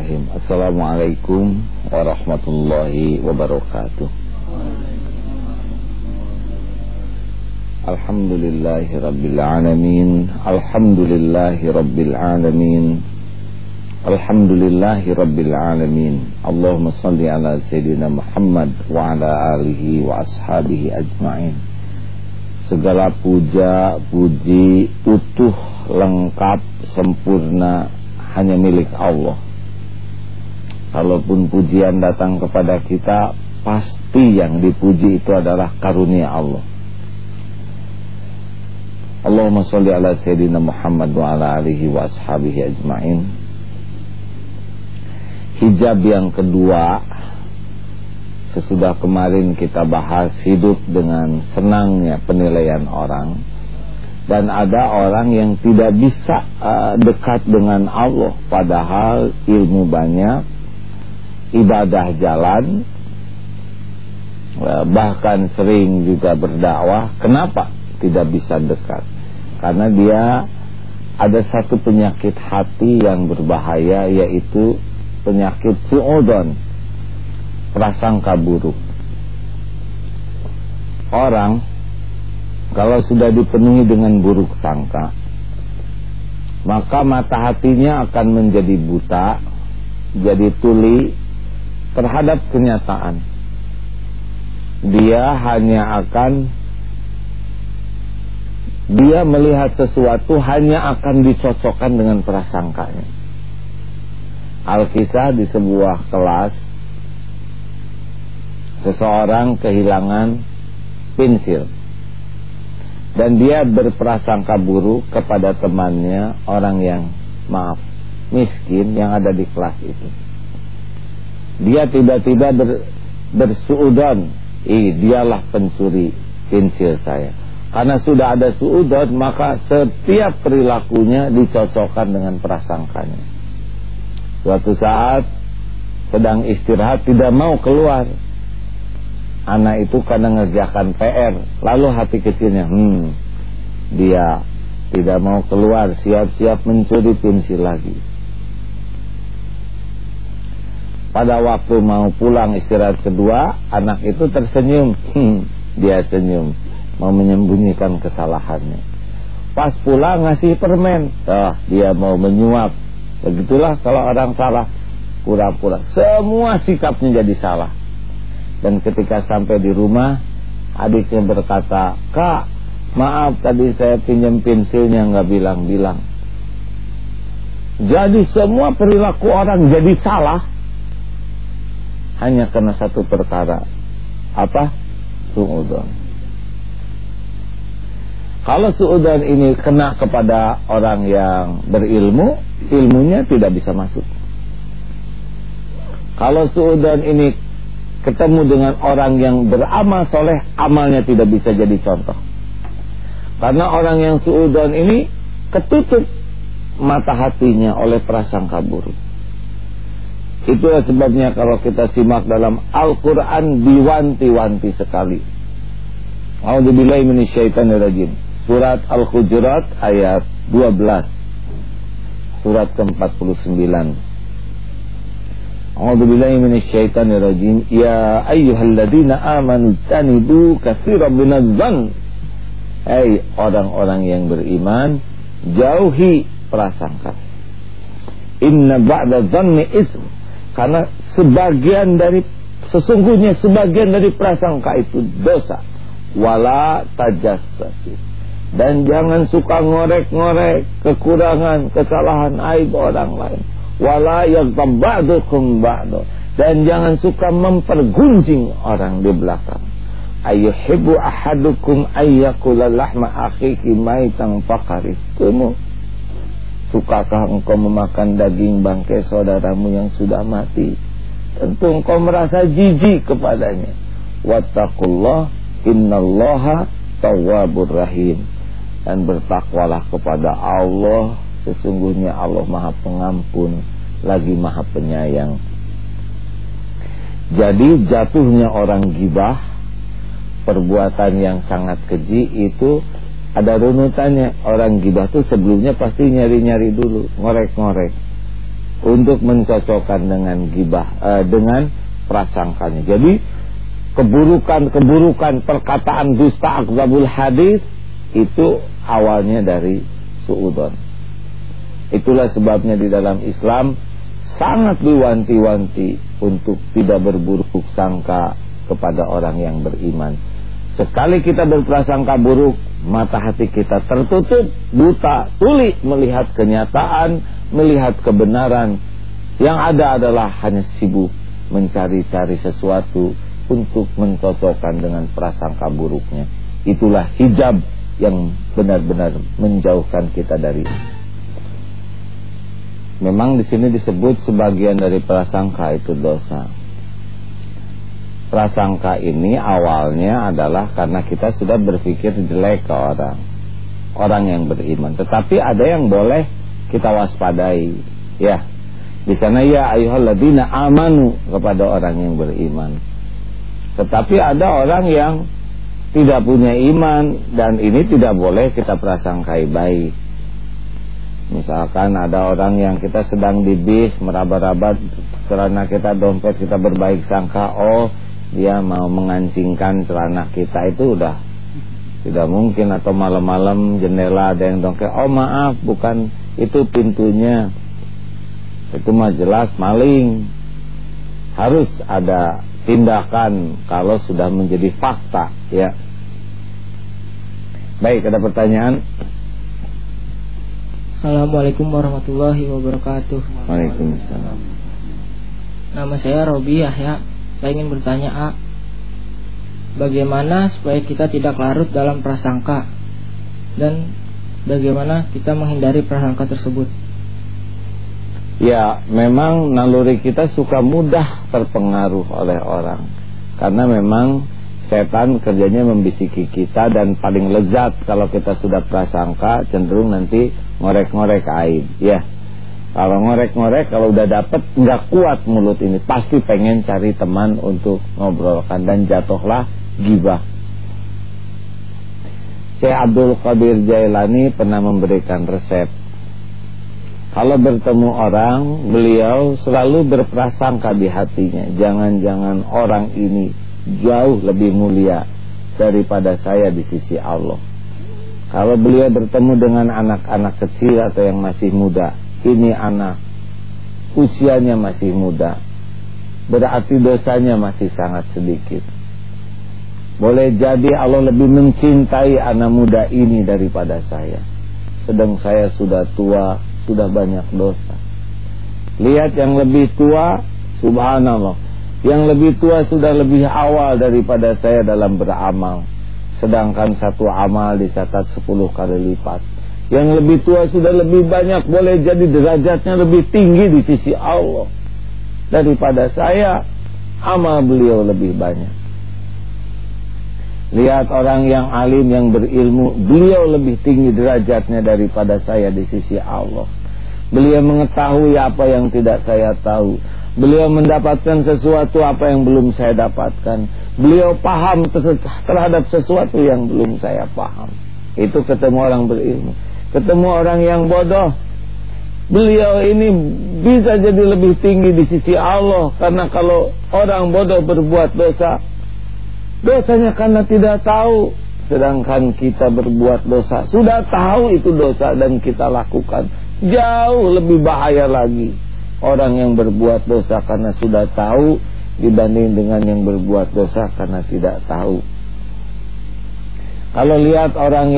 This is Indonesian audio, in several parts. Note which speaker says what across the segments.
Speaker 1: Bismillahirrahmanirrahim. Assalamualaikum warahmatullahi wabarakatuh. Alhamdulillahi rabbil alamin. Alhamdulillahi rabbil alamin. Alhamdulillahi rabbil alamin. Allahumma salli ala Sayyidina Muhammad wa ala alihi wa ashabihi ajma'in. Segala puja, puji, utuh, lengkap, sempurna hanya milik Allah. Kalaupun pujian datang kepada kita, pasti yang dipuji itu adalah karunia Allah. Allahumma sholli ala Sayyidina Muhammad wa ala alihi wa ashabihi ajma'in. Hijab yang kedua, sesudah kemarin kita bahas hidup dengan senangnya penilaian orang. Dan ada orang yang tidak bisa dekat dengan Allah, padahal ilmu banyak, ibadah jalan, bahkan sering juga berdakwah. Kenapa tidak bisa dekat? Karena dia ada satu penyakit hati yang berbahaya, yaitu penyakit su'udon, prasangka buruk. Orang kalau sudah dipenuhi dengan buruk sangka, maka mata hatinya akan menjadi buta, jadi tuli terhadap kenyataan. Dia melihat sesuatu hanya akan dicocokkan dengan prasangkanya. Alkisah di sebuah kelas, seseorang kehilangan pensil. Dan dia berprasangka buruk kepada temannya, orang yang miskin yang ada di kelas itu. Dia tiba-tiba bersuudon, dialah pencuri pensil saya. Karena sudah ada suudon, maka setiap perilakunya dicocokkan dengan prasangkanya. Suatu saat sedang istirahat, tidak mau keluar. Anak itu kadang ngerjakan PR, lalu hati kecilnya, dia tidak mau keluar, siap-siap mencuri pensil lagi. Pada waktu mau pulang istirahat kedua, anak itu tersenyum, dia senyum, mau menyembunyikan kesalahannya. Pas pulang ngasih permen, dia mau menyuap. Begitulah kalau orang salah, pura-pura, semua sikapnya jadi salah. Dan ketika sampai di rumah, adiknya berkata, "Kak, maaf tadi saya pinjam pensilnya nggak bilang-bilang." Jadi semua perilaku orang jadi salah hanya karena satu perkara. Apa? Su'udon. Kalau su'udon ini kena kepada orang yang berilmu, ilmunya tidak bisa masuk. Kalau su'udon ini ketemu dengan orang yang beramal soleh, amalnya tidak bisa jadi contoh. Karena orang yang su'udon ini ketutup mata hatinya oleh prasangka buruk. Itulah sebabnya kalau kita simak dalam Al-Quran, diwanti-wanti sekali. A'udzubillahi minasyaitonirrajim. Surat Al-Hujurat ayat 12, surat ke-49. A'udzubillahi minasyaitonirrajim. Ya ayyuhalladzina amanu ijtanibu katsiran minadh-dhann. Hai orang-orang yang beriman, jauhi prasangka. Inna ba'da dhanni ism. Karena sesungguhnya sebagian dari prasangka itu dosa. Wala tajassasu. Dan jangan suka ngorek-ngorek kekurangan, kesalahan, aib orang lain. Wala yaghtab ba'dukum ba'du. Dan jangan suka mempergunjing orang di belakang. Ayyuhibbu ahadukum ayyakula lahma akhihi maitan faqarihtumu. Sukakah engkau memakan daging bangkai saudaramu yang sudah mati? Tentu engkau merasa jijik kepadanya. Wattaqullah innallaha tawwabur rahim. Dan bertakwalah kepada Allah, sesungguhnya Allah Maha Pengampun lagi Maha Penyayang. Jadi jatuhnya orang gibah, perbuatan yang sangat keji itu ada runutannya. Orang gibah itu sebelumnya pasti nyari-nyari dulu, ngorek-ngorek. untuk mencocokkan dengan gibah, dengan prasangkanya. Jadi keburukan perkataan dusta akdzabul hadis itu awalnya dari suudzon. Itulah sebabnya di dalam Islam sangat diwanti-wanti untuk tidak berburuk sangka kepada orang yang beriman. Sekali kita berprasangka buruk, mata hati kita tertutup, buta, tuli melihat kenyataan, melihat kebenaran. Yang ada adalah hanya sibuk mencari-cari sesuatu untuk mencocokkan dengan prasangka buruknya. Itulah hijab yang benar-benar menjauhkan kita dari. Memang di sini disebut sebagian dari prasangka itu dosa. Prasangka ini awalnya adalah karena kita sudah berpikir jelek ke orang yang beriman. Tetapi ada yang boleh kita waspadai. Ya, di sana ya ayyuhalladzina amanu kepada orang yang beriman. Tetapi ada orang yang tidak punya iman dan ini tidak boleh kita prasangkai baik. Misalkan ada orang yang kita sedang di bis meraba-raba celana kita, dompet kita, berbaik sangka, oh dia mau mengancingkan celana kita, itu udah tidak mungkin. Atau malam-malam jendela ada yang dongkel, oh maaf bukan itu pintunya, itu mah jelas maling. Harus ada tindakan kalau sudah menjadi fakta, ya. Baik, ada pertanyaan.
Speaker 2: Assalamualaikum warahmatullahi wabarakatuh.
Speaker 1: Waalaikumsalam.
Speaker 2: Nama saya Robi Yahya. Saya ingin bertanya, bagaimana supaya kita tidak larut dalam prasangka dan bagaimana kita menghindari prasangka tersebut?
Speaker 1: Ya, memang naluri kita suka mudah terpengaruh oleh orang. Karena memang setan kerjanya membisiki kita, dan paling lezat kalau kita sudah prasangka cenderung nanti ngorek-ngorek aib, ya. Kalau ngorek-ngorek, kalau udah dapet nggak kuat mulut ini, pasti pengen cari teman untuk ngobrolkan dan jatuhlah gibah. Syekh Abdul Qadir Jailani pernah memberikan resep. Kalau bertemu orang, beliau selalu berprasangka di hatinya, jangan-jangan orang ini jauh lebih mulia daripada saya di sisi Allah. Kalau beliau bertemu dengan anak-anak kecil atau yang masih muda, ini anak usianya masih muda, berarti dosanya masih sangat sedikit. Boleh jadi Allah lebih mencintai anak muda ini daripada saya, sedang saya sudah tua, sudah banyak dosa. Lihat yang lebih tua, subhanallah, yang lebih tua sudah lebih awal daripada saya dalam beramal, sedangkan satu amal dicatat 10 kali lipat. Yang lebih tua sudah lebih banyak, boleh jadi derajatnya lebih tinggi di sisi Allah daripada saya, amal beliau lebih banyak. Lihat orang yang alim, yang berilmu, beliau lebih tinggi derajatnya daripada saya di sisi Allah. Beliau mengetahui apa yang tidak saya tahu. Beliau mendapatkan sesuatu apa yang belum saya dapatkan. Beliau paham terhadap sesuatu yang belum saya paham. Itu ketemu orang berilmu. Ketemu orang yang bodoh, beliau ini bisa jadi lebih tinggi di sisi Allah. Karena kalau orang bodoh berbuat dosa, dosanya karena tidak tahu. Sedangkan kita berbuat dosa, sudah tahu itu dosa dan kita lakukan, jauh lebih bahaya lagi orang yang berbuat dosa karena sudah tahu dibanding dengan yang berbuat dosa karena tidak tahu. Kalau lihat orang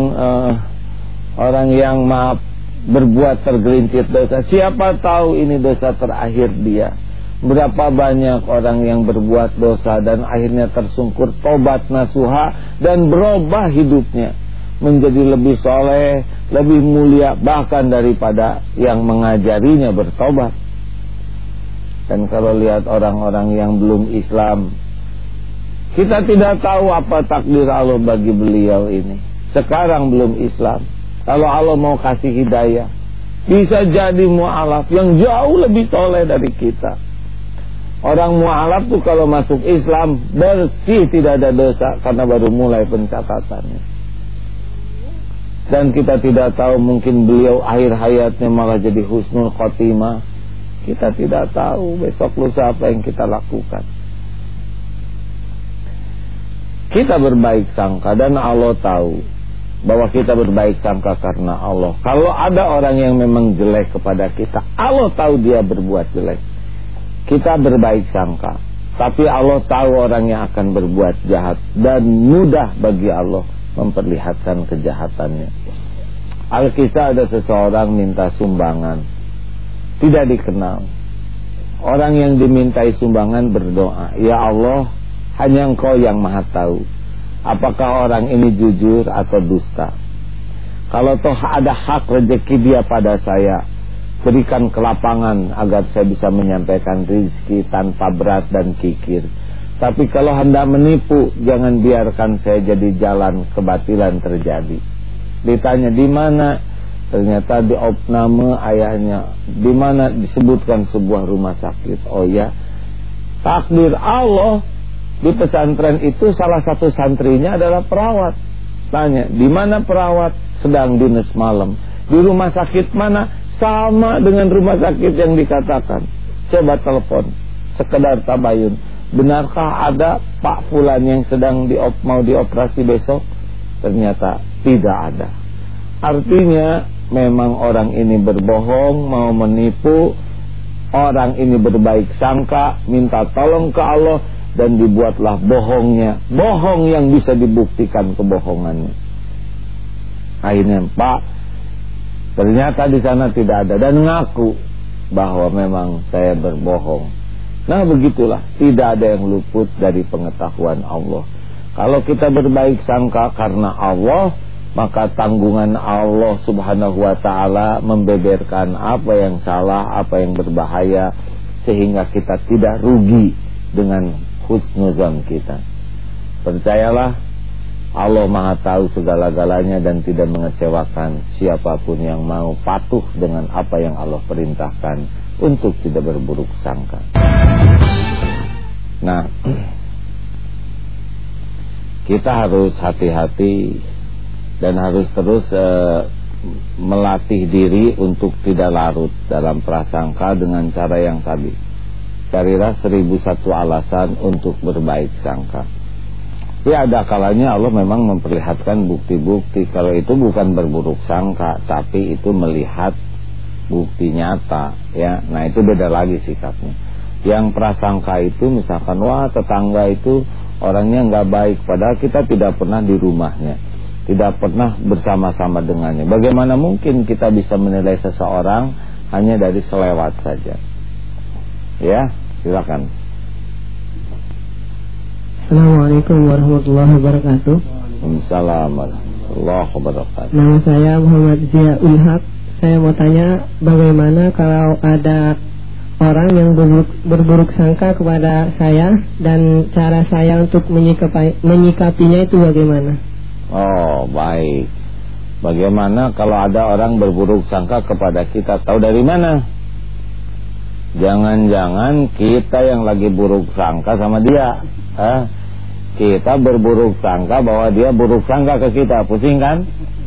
Speaker 1: yang maaf berbuat tergelincir dosa, siapa tahu ini dosa terakhir dia. Berapa banyak orang yang berbuat dosa dan akhirnya tersungkur tobat nasuha dan berubah hidupnya menjadi lebih soleh, lebih mulia bahkan daripada yang mengajarinya bertobat. Dan kalau lihat orang-orang yang belum Islam, kita tidak tahu apa takdir Allah bagi beliau ini. Sekarang belum Islam, kalau Allah mau kasih hidayah, bisa jadi mu'alaf yang jauh lebih soleh dari kita. Orang mu'alaf tuh kalau masuk Islam bersih, tidak ada dosa karena baru mulai pencatatannya. Dan kita tidak tahu, mungkin beliau akhir hayatnya malah jadi husnul khotimah, Kita tidak tahu besok lusa apa yang kita lakukan. Kita berbaik sangka dan Allah tahu bahwa kita berbaik sangka karena Allah. Kalau ada orang yang memang jelek kepada kita, Allah tahu dia berbuat jelek. Kita berbaik sangka, tapi Allah tahu orang yang akan berbuat jahat, dan mudah bagi Allah memperlihatkan kejahatannya. Alkisah ada seseorang minta sumbangan, tidak dikenal. Orang yang dimintai sumbangan berdoa, "Ya Allah, hanya Engkau yang maha tahu apakah orang ini jujur atau dusta. Kalau toh ada hak rezeki dia pada saya, berikan kelapangan agar saya bisa menyampaikan rezeki tanpa berat dan kikir. Tapi kalau hendak menipu, jangan biarkan saya jadi jalan kebatilan terjadi." Ditanya di mana, ternyata di opname ayahnya. Di mana? Disebutkan sebuah rumah sakit. Oh ya, takdir Allah. Di pesantren itu salah satu santrinya adalah perawat. Tanya, di mana perawat? Sedang dinas malam. Di rumah sakit mana? Sama dengan rumah sakit yang dikatakan. Coba telepon, sekedar tabayun. Benarkah ada Pak Fulan yang sedang mau dioperasi besok? Ternyata tidak ada. Artinya memang orang ini berbohong, mau menipu. Orang ini berbaik sangka, minta tolong ke Allah, dan dibuatlah bohongnya. Bohong yang bisa dibuktikan kebohongannya. Akhirnya, "Pak, ternyata di sana tidak ada," dan ngaku bahwa memang saya berbohong. Nah, begitulah, tidak ada yang luput dari pengetahuan Allah. Kalau kita berbaik sangka karena Allah, maka tanggungan Allah Subhanahu wa ta'ala membeberkan apa yang salah, apa yang berbahaya, sehingga kita tidak rugi dengan husnuzon kita. Percayalah, Allah maha tahu segala-galanya dan tidak mengecewakan siapapun yang mau patuh dengan apa yang Allah perintahkan untuk tidak berburuk sangka. Nah, kita harus hati-hati dan harus terus melatih diri untuk tidak larut dalam prasangka dengan cara yang tadi. Carilah 1001 alasan untuk berbaik sangka. Ya, ada kalanya Allah memang memperlihatkan bukti-bukti. Kalau itu bukan berburuk sangka, tapi itu melihat bukti nyata, ya. Nah, itu beda lagi sikapnya. Yang prasangka itu misalkan, wah, tetangga itu orangnya nggak baik, padahal kita tidak pernah di rumahnya, tidak pernah bersama-sama dengannya. Bagaimana mungkin kita bisa menilai seseorang hanya dari selewat saja? Ya, silakan.
Speaker 2: Assalamualaikum warahmatullahi wabarakatuh.
Speaker 1: Waalaikumsalam warahmatullahi wabarakatuh.
Speaker 2: Nama saya Muhammad Zia Ulhaq. Saya mau tanya, bagaimana kalau ada orang yang berburuk sangka kepada saya, dan cara saya untuk menyikapinya itu bagaimana?
Speaker 1: Oh, baik. Bagaimana kalau ada orang berburuk sangka kepada kita? Tahu dari mana? Jangan-jangan kita yang lagi buruk sangka sama dia. Kita berburuk sangka bahwa dia buruk sangka ke kita. Pusing kan?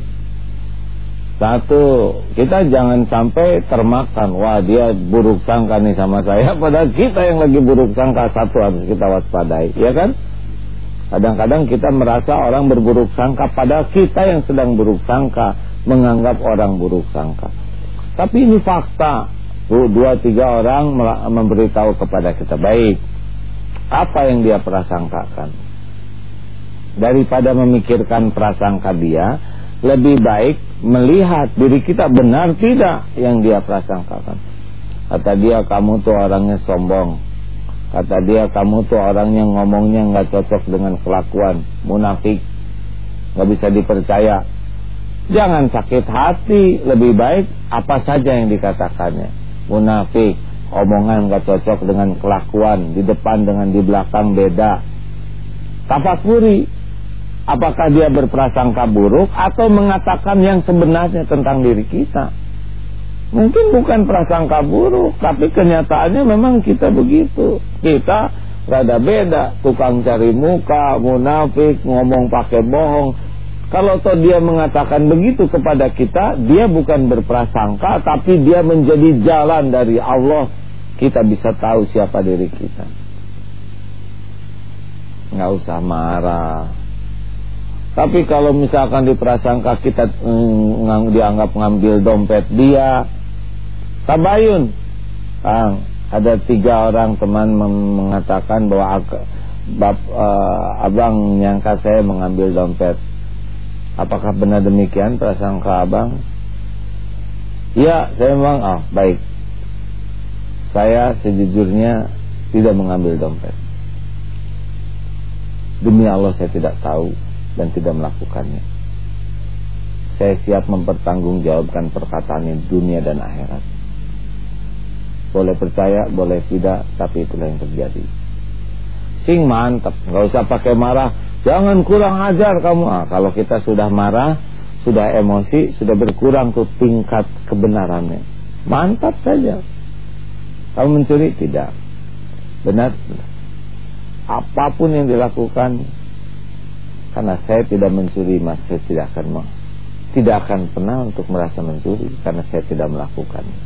Speaker 1: Satu, kita jangan sampai termakan, wah, dia buruk sangka nih sama saya, padahal kita yang lagi buruk sangka. Satu harus kita waspadai, ya kan? Kadang-kadang kita merasa orang berburuk sangka, padahal kita yang sedang buruk sangka menganggap orang buruk sangka. Tapi ini fakta. 2-3 orang memberitahu kepada kita, baik, apa yang dia prasangkakan. Daripada memikirkan prasangka dia, lebih baik melihat diri kita benar tidak yang dia prasangkakan. Kata dia, kamu tuh orangnya sombong. Kata dia, kamu tuh orangnya ngomongnya gak cocok dengan kelakuan, munafik, gak bisa dipercaya. Jangan sakit hati, lebih baik apa saja yang dikatakannya. Munafik, omongan gak cocok dengan kelakuan, di depan dengan di belakang beda. Tafakuri, apakah dia berprasangka buruk atau mengatakan yang sebenarnya tentang diri kita. Mungkin bukan prasangka buruk, tapi kenyataannya memang kita begitu. Kita rada beda, tukang cari muka, munafik, ngomong pakai bohong. Kalau toh dia mengatakan begitu kepada kita, dia bukan berprasangka, tapi dia menjadi jalan dari Allah kita bisa tahu siapa diri kita. Nggak usah marah. Tapi kalau misalkan diprasangka kita dianggap ngambil dompet dia, tabayun. Ada 3 orang teman mengatakan bahwa abang nyangka saya mengambil dompet. Apakah benar demikian prasangka abang? Ya, saya memang baik. Saya sejujurnya tidak mengambil dompet. Demi Allah saya tidak tahu dan tidak melakukannya. Saya siap mempertanggungjawabkan perkataan ini dunia dan akhirat. Boleh percaya, boleh tidak, tapi itulah yang terjadi. Sing mantap, gak usah pakai marah. Jangan kurang ajar kamu. Kalau kita sudah marah, sudah emosi, sudah berkurang tuh tingkat kebenarannya. Mantap saja. Kamu mencuri? Tidak. Benar. Apapun yang dilakukan, karena saya tidak mencuri, maka saya tidak akan pernah untuk merasa mencuri, karena saya tidak melakukannya.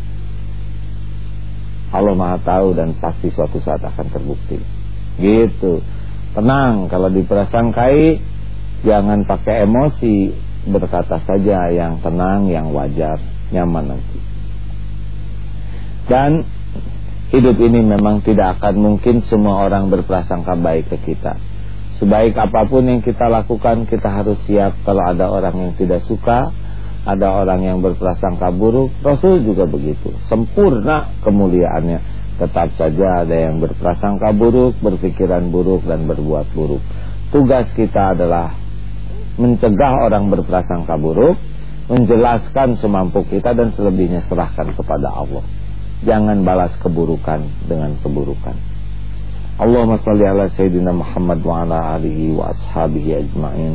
Speaker 1: Allah Maha tahu dan pasti suatu saat akan terbukti. Gitu. Tenang, kalau diprasangkai jangan pakai emosi, berkata saja yang tenang, yang wajar, nyaman nanti. Dan hidup ini memang tidak akan mungkin semua orang berprasangka baik ke kita. Sebaik apapun yang kita lakukan, kita harus siap kalau ada orang yang tidak suka, ada orang yang berprasangka buruk. Rasul juga begitu, sempurna kemuliaannya. Tetap saja ada yang berprasangka buruk, berpikiran buruk, dan berbuat buruk. Tugas kita adalah mencegah orang berprasangka buruk, menjelaskan semampu kita, dan selebihnya serahkan kepada Allah. Jangan balas keburukan dengan keburukan. Allahumma shalli ala Sayyidina Muhammad wa ala alihi wa ashabihi ajma'in.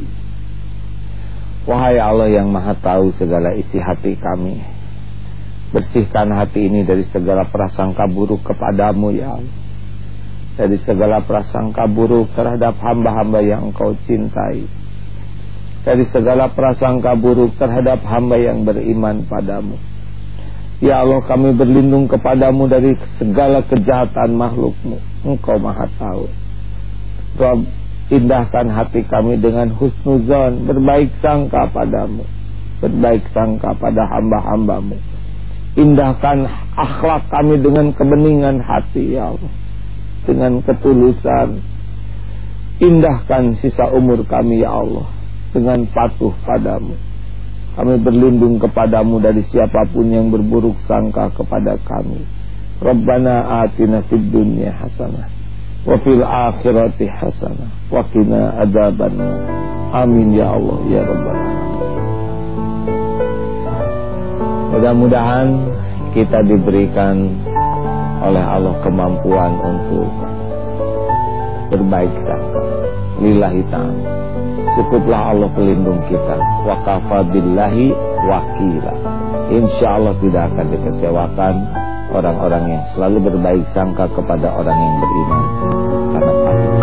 Speaker 1: Wahai Allah yang maha tahu segala isi hati kami, bersihkan hati ini dari segala prasangka buruk kepadamu ya Allah, dari segala prasangka buruk terhadap hamba-hamba yang Engkau cintai, dari segala prasangka buruk terhadap hamba yang beriman padamu. Ya Allah, kami berlindung kepadamu dari segala kejahatan makhlukmu. Engkau maha tahu. Rabb, indahkan hati kami dengan husnuzon, berbaik sangka padamu, berbaik sangka pada hamba-hambamu. Indahkan akhlak kami dengan kebeningan hati ya Allah, dengan ketulusan. Indahkan sisa umur kami ya Allah dengan patuh padamu. Kami berlindung kepadamu dari siapapun yang berburuk sangka kepada kami. Rabbana atina fid dunya hasanah wa fil akhirati hasanah wa qina adzabannar. Amin ya Allah ya Rabbal alamin. Mudah-mudahan kita diberikan oleh Allah kemampuan untuk berbaik sangka lillahi ta'ala. Cukuplah Allah pelindung kita. Wa kafa billahi wakila. Insyaallah tidak akan dikecewakan orang-orang yang selalu berbaik sangka kepada orang yang beriman, karena